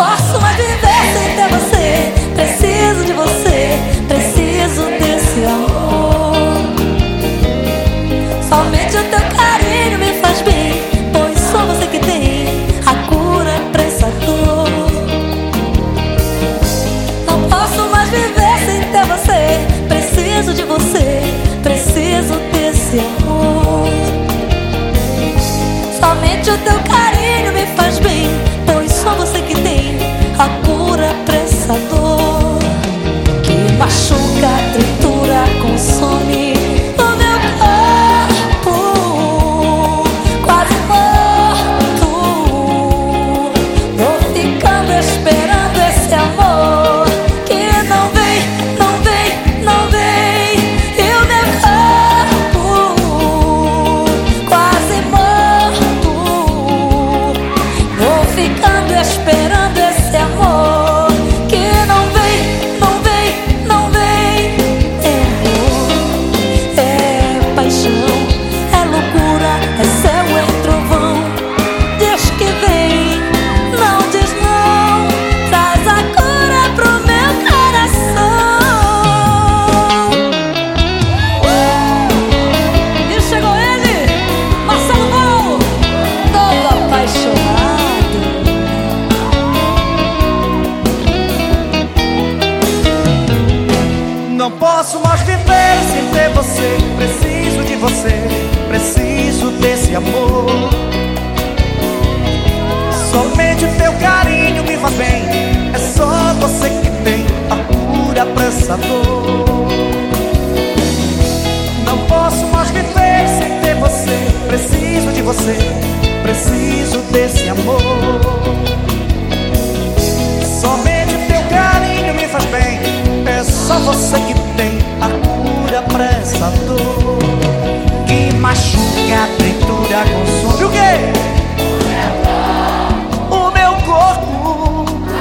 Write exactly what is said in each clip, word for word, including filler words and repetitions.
posso mais viver sem ter você. Preciso de você, preciso desse amor. Somente o teu carinho me faz bem, pois só você que tem a cura pra essa dor. Não posso mais viver sem ter você. Preciso de você, preciso desse amor. Somente o teu carinho me faz bem, pois só você que tem a cura pra essa dor que machuca, tritura, consome o meu corpo, quase morto. Vou ficando esperando esse amor que não vem, não vem, não vem. E o meu corpo quase morto. Vou ficando esperando esse amor que não vem, não vem, não vem. É amor, é paixão, é loucura, é céu, é trovão. Diz que vem, não diz não. Traz a cura pro meu coração. E chegou ele, Marcelo Paulo, todo apaixonado. Não posso mais viver sem ter você. Preciso de você, preciso desse amor. Somente o teu carinho me faz bem. É só você que tem a cura pra essa dor. Não posso mais viver sem ter você. Preciso de você, preciso desse amor. Somente o teu carinho me faz bem. É só você que tem a cura pra essa dor que machuca, tritura, consome o quê? O meu corpo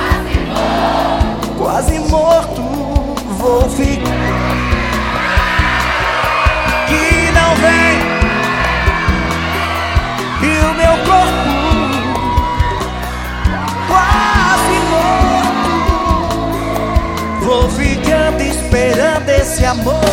quase morto. Vou ficar que não vem. E o meu corpo quase morto. Vou ficando esperando esse amor